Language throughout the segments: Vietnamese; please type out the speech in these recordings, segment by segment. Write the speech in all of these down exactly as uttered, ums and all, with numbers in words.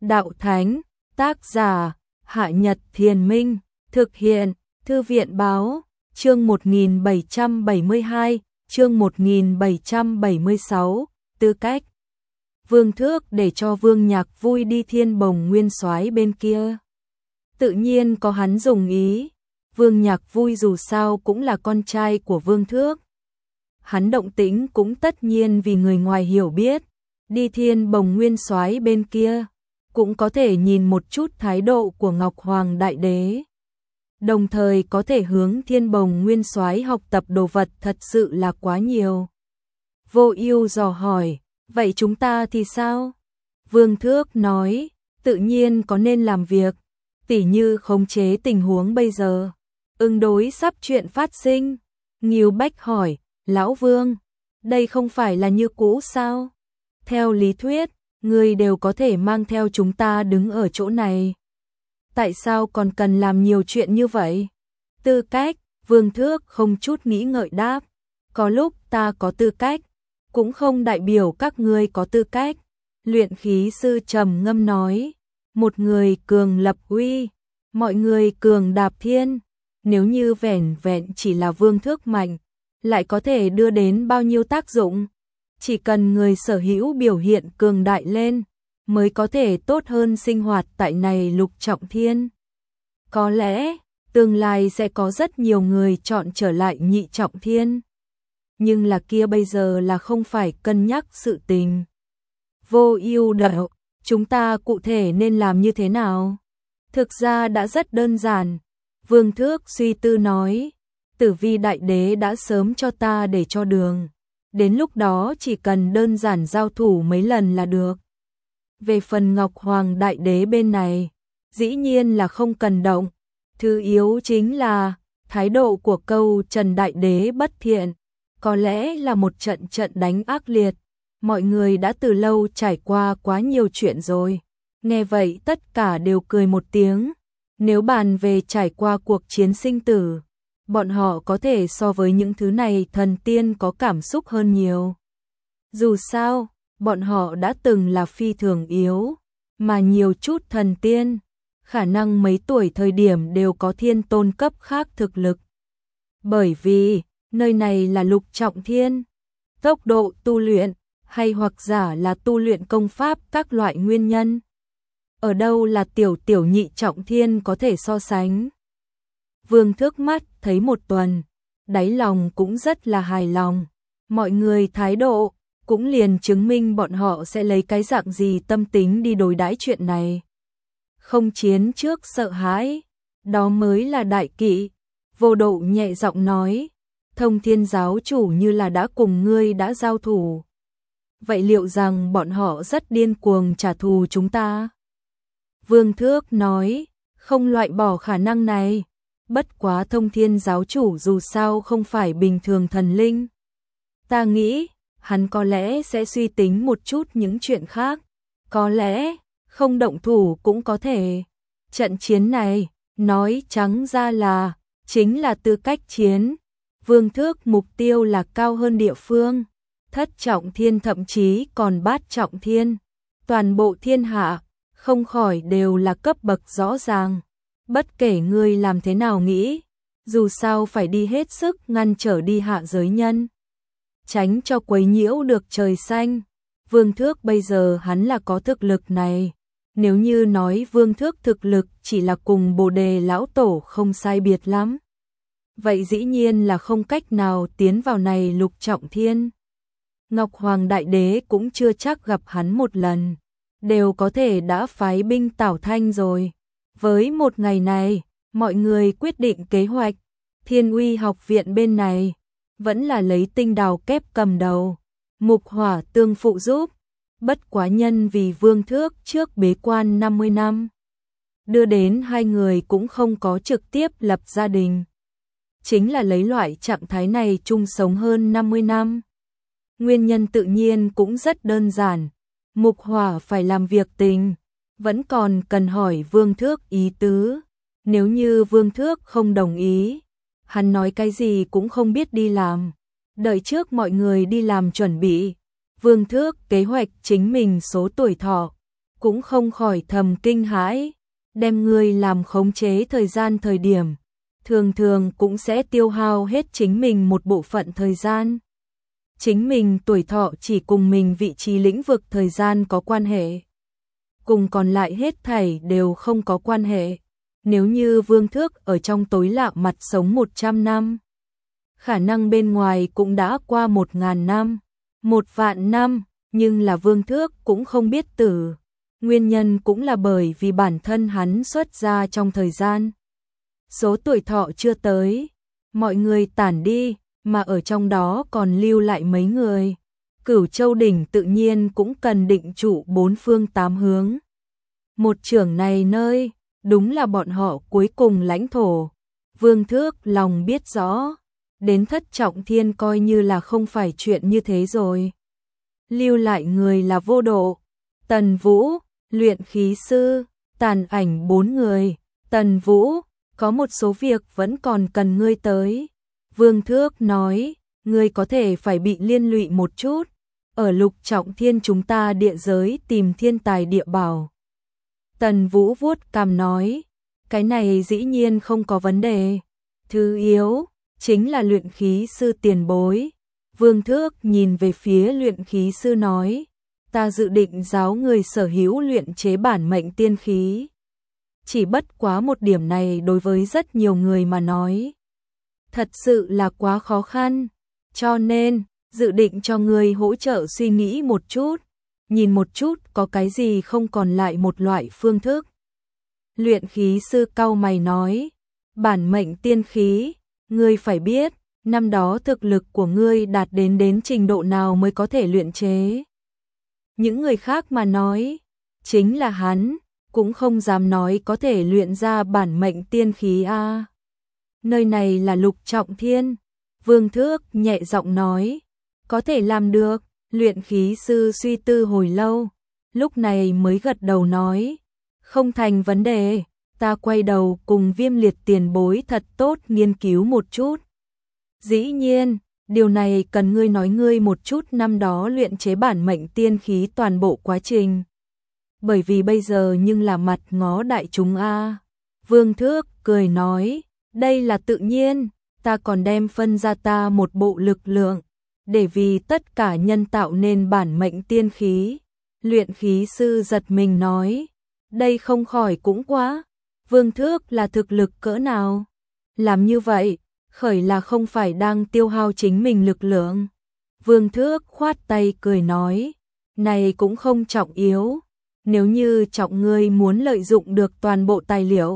đạo thánh, tác giả, Hạ Nhật Thiền Minh, thực hiện, Thư viện báo, chương một nghìn bảy trăm bảy mươi hai, chương một nghìn bảy trăm bảy mươi sáu, tư cách. Vương Thước để cho Vương Nhạc Vui đi Thiên Bồng Nguyên Soái bên kia. Tự nhiên có hắn dùng ý, Vương Nhạc Vui dù sao cũng là con trai của Vương Thước. Hắn động tĩnh cũng tất nhiên vì người ngoài hiểu biết, đi Thiên Bồng Nguyên Soái bên kia, cũng có thể nhìn một chút thái độ của Ngọc Hoàng Đại Đế. Đồng thời có thể hướng Thiên Bồng Nguyên Soái học tập đồ vật thật sự là quá nhiều. Vô Ưu dò hỏi, vậy chúng ta thì sao? Vương Thước nói, tự nhiên có nên làm việc, tỉ như khống chế tình huống bây giờ, ứng đối sắp chuyện phát sinh. Ngưu Bách hỏi, Lão Vương, đây không phải là như cũ sao? Theo lý thuyết, người đều có thể mang theo chúng ta đứng ở chỗ này. Tại sao còn cần làm nhiều chuyện như vậy? Tư cách, Vương Thước không chút nghĩ ngợi đáp, có lúc ta có tư cách, cũng không đại biểu các ngươi có tư cách. Luyện khí sư trầm ngâm nói, một người cường lập uy, mọi người cường đạp thiên, nếu như vẻn vẹn chỉ là Vương Thước mạnh, lại có thể đưa đến bao nhiêu tác dụng? Chỉ cần người sở hữu biểu hiện cường đại lên, mới có thể tốt hơn sinh hoạt tại này lục trọng thiên. Có lẽ, tương lai sẽ có rất nhiều người chọn trở lại nhị trọng thiên. Nhưng là kia bây giờ là không phải cân nhắc sự tình. Vô Ưu đạo, chúng ta cụ thể nên làm như thế nào? Thực ra đã rất đơn giản. Vương Thước suy tư nói, Tử Vi Đại Đế đã sớm cho ta để cho đường. Đến lúc đó chỉ cần đơn giản giao thủ mấy lần là được. Về phần Ngọc Hoàng Đại Đế bên này, dĩ nhiên là không cần động. Thứ yếu chính là, thái độ của câu Trần Đại Đế bất thiện, có lẽ là một trận trận đánh ác liệt. Mọi người đã từ lâu trải qua quá nhiều chuyện rồi. Nghe vậy tất cả đều cười một tiếng. Nếu bàn về trải qua cuộc chiến sinh tử, bọn họ có thể so với những thứ này thần tiên có cảm xúc hơn nhiều. Dù sao, bọn họ đã từng là phi thường yếu, mà nhiều chút thần tiên, khả năng mấy tuổi thời điểm đều có thiên tôn cấp khác thực lực. Bởi vì, nơi này là lục trọng thiên, tốc độ tu luyện, hay hoặc giả là tu luyện công pháp các loại nguyên nhân. Ở đâu là tiểu tiểu nhị trọng thiên có thể so sánh. Vương Thước mắt thấy một tuần, đáy lòng cũng rất là hài lòng. Mọi người thái độ, cũng liền chứng minh bọn họ sẽ lấy cái dạng gì tâm tính đi đối đãi chuyện này. Không chiến trước sợ hãi, đó mới là đại kỵ. Vô Độ nhẹ giọng nói, Thông Thiên giáo chủ như là đã cùng ngươi đã giao thủ. Vậy liệu rằng bọn họ rất điên cuồng trả thù chúng ta? Vương Thước nói, không loại bỏ khả năng này. Bất quá Thông Thiên giáo chủ dù sao không phải bình thường thần linh. Ta nghĩ, hắn có lẽ sẽ suy tính một chút những chuyện khác. Có lẽ, không động thủ cũng có thể. Trận chiến này, nói trắng ra là, chính là tư cách chiến. Vương Thước mục tiêu là cao hơn địa phương. Thất trọng thiên thậm chí còn bát trọng thiên. Toàn bộ thiên hạ, không khỏi đều là cấp bậc rõ ràng. Bất kể ngươi làm thế nào nghĩ, dù sao phải đi hết sức ngăn trở đi hạ giới nhân. Tránh cho quấy nhiễu được trời xanh. Vương Thước bây giờ hắn là có thực lực này. Nếu như nói Vương Thước thực lực chỉ là cùng Bồ Đề Lão Tổ không sai biệt lắm, vậy dĩ nhiên là không cách nào tiến vào này lục trọng thiên. Ngọc Hoàng Đại Đế cũng chưa chắc gặp hắn một lần, đều có thể đã phái binh tảo thanh rồi. Với một ngày này, mọi người quyết định kế hoạch. Thiên Uy học viện bên này, vẫn là lấy Tinh Đào kép cầm đầu, Mục Hỏa tương phụ giúp. Bất quá nhân vì Vương Thước trước bế quan năm mươi năm, đưa đến hai người cũng không có trực tiếp lập gia đình. Chính là lấy loại trạng thái này chung sống hơn năm mươi năm. Nguyên nhân tự nhiên cũng rất đơn giản. Mục Hỏa phải làm việc tình, vẫn còn cần hỏi Vương Thước ý tứ. Nếu như Vương Thước không đồng ý, hắn nói cái gì cũng không biết đi làm. Đợi trước mọi người đi làm chuẩn bị, Vương Thước kế hoạch chính mình số tuổi thọ, cũng không khỏi thầm kinh hãi, đem ngươi làm khống chế thời gian thời điểm, thường thường cũng sẽ tiêu hao hết chính mình một bộ phận thời gian. Chính mình tuổi thọ chỉ cùng mình vị trí lĩnh vực thời gian có quan hệ, cùng còn lại hết thảy đều không có quan hệ. Nếu như Vương Thước ở trong tối lạ mặt sống một trăm năm, khả năng bên ngoài cũng đã qua một ngàn năm, một vạn năm, nhưng là Vương Thước cũng không biết tử. Nguyên nhân cũng là bởi vì bản thân hắn xuất ra trong thời gian. Số tuổi thọ chưa tới, mọi người tản đi, mà ở trong đó còn lưu lại mấy người. Cửu Châu Đỉnh tự nhiên cũng cần định trụ bốn phương tám hướng. Một trưởng này nơi, đúng là bọn họ cuối cùng lãnh thổ. Vương Thước lòng biết rõ, đến Thất Trọng Thiên coi như là không phải chuyện như thế rồi. Lưu lại người là Vô Độ, Tần Vũ, luyện khí sư, Tàn Ảnh bốn người. Tần Vũ, có một số việc vẫn còn cần ngươi tới. Vương Thước nói, ngươi có thể phải bị liên lụy một chút. Ở Lục Trọng Thiên chúng ta địa giới tìm thiên tài địa bảo. Tần Vũ vuốt cằm nói, cái này dĩ nhiên không có vấn đề. Thứ yếu, chính là luyện khí sư tiền bối. Vương Thước nhìn về phía luyện khí sư nói, ta dự định giáo người sở hữu luyện chế bản mệnh tiên khí. Chỉ bất quá một điểm này đối với rất nhiều người mà nói, thật sự là quá khó khăn, cho nên dự định cho người hỗ trợ suy nghĩ một chút, nhìn một chút có cái gì không còn lại một loại phương thức. Luyện khí sư cau mày nói, bản mệnh tiên khí, ngươi phải biết, năm đó thực lực của ngươi đạt đến đến trình độ nào mới có thể luyện chế. Những người khác mà nói, chính là hắn, cũng không dám nói có thể luyện ra bản mệnh tiên khí a. À. Nơi này là Lục Trọng Thiên, Vương Thước nhẹ giọng nói, có thể làm được. Luyện khí sư suy tư hồi lâu, lúc này mới gật đầu nói, không thành vấn đề, ta quay đầu cùng Viêm Liệt tiền bối thật tốt nghiên cứu một chút. Dĩ nhiên, điều này cần ngươi nói ngươi một chút năm đó luyện chế bản mệnh tiên khí toàn bộ quá trình. Bởi vì bây giờ nhưng là mặt ngó đại chúng a. À. Vương Thước cười nói, đây là tự nhiên, ta còn đem phân ra ta một bộ lực lượng, để vì tất cả nhân tạo nên bản mệnh tiên khí. Luyện khí sư giật mình nói, đây không khỏi cũng quá. Vương Thước là thực lực cỡ nào? Làm như vậy, khởi là không phải đang tiêu hao chính mình lực lượng. Vương Thước khoát tay cười nói, này cũng không trọng yếu. Nếu như trọng ngươi muốn lợi dụng được toàn bộ tài liệu,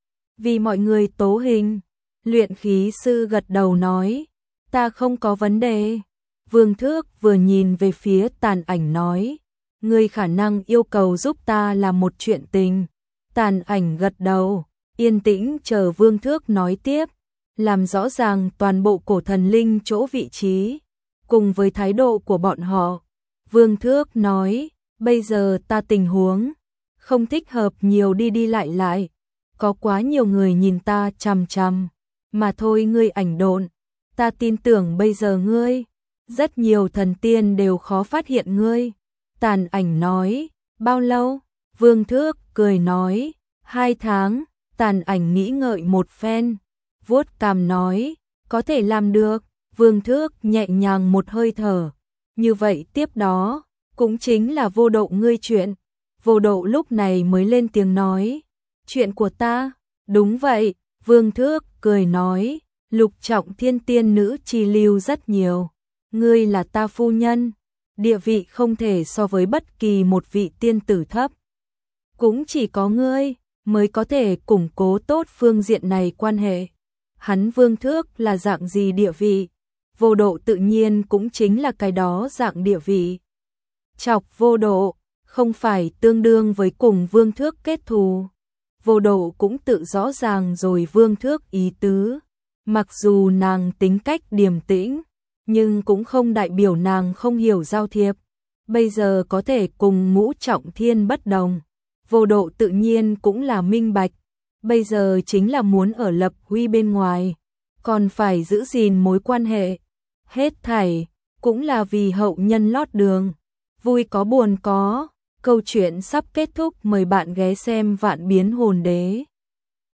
vì mọi người tố hình. Luyện khí sư gật đầu nói, ta không có vấn đề. Vương Thước vừa nhìn về phía Tàn Ảnh nói, ngươi khả năng yêu cầu giúp ta làm một chuyện tình. Tàn Ảnh gật đầu, yên tĩnh chờ Vương Thước nói tiếp, làm rõ ràng toàn bộ cổ thần linh chỗ vị trí, cùng với thái độ của bọn họ. Vương Thước nói, bây giờ ta tình huống không thích hợp nhiều đi đi lại lại, có quá nhiều người nhìn ta chằm chằm, mà thôi ngươi ảnh độn, ta tin tưởng bây giờ ngươi, rất nhiều thần tiên đều khó phát hiện ngươi. Tàn Ảnh nói, bao lâu? Vương Thước cười nói, hai tháng. Tàn Ảnh nghĩ ngợi một phen, vuốt cằm nói, có thể làm được. Vương Thước nhẹ nhàng một hơi thở, như vậy tiếp đó, cũng chính là Vô Độ ngươi chuyện. Vô Độ lúc này mới lên tiếng nói, chuyện của ta, đúng vậy. Vương Thước cười nói, Lục Trọng Thiên tiên nữ chi lưu rất nhiều, ngươi là ta phu nhân, địa vị không thể so với bất kỳ một vị tiên tử thấp. Cũng chỉ có ngươi mới có thể củng cố tốt phương diện này quan hệ. Hắn Vương Thước là dạng gì địa vị, Vô Độ tự nhiên cũng chính là cái đó dạng địa vị. Chọc Vô Độ, không phải tương đương với cùng Vương Thước kết thù. Vô Độ cũng tự rõ ràng rồi Vương Thước ý tứ. Mặc dù nàng tính cách điềm tĩnh, nhưng cũng không đại biểu nàng không hiểu giao thiệp. Bây giờ có thể cùng Ngũ Trọng Thiên bất đồng, Vô Độ tự nhiên cũng là minh bạch. Bây giờ chính là muốn ở lập huy bên ngoài, còn phải giữ gìn mối quan hệ. Hết thảy cũng là vì hậu nhân lót đường, vui có buồn có, Câu chuyện sắp kết thúc, mời bạn ghé xem Vạn Biến Hồn Đế.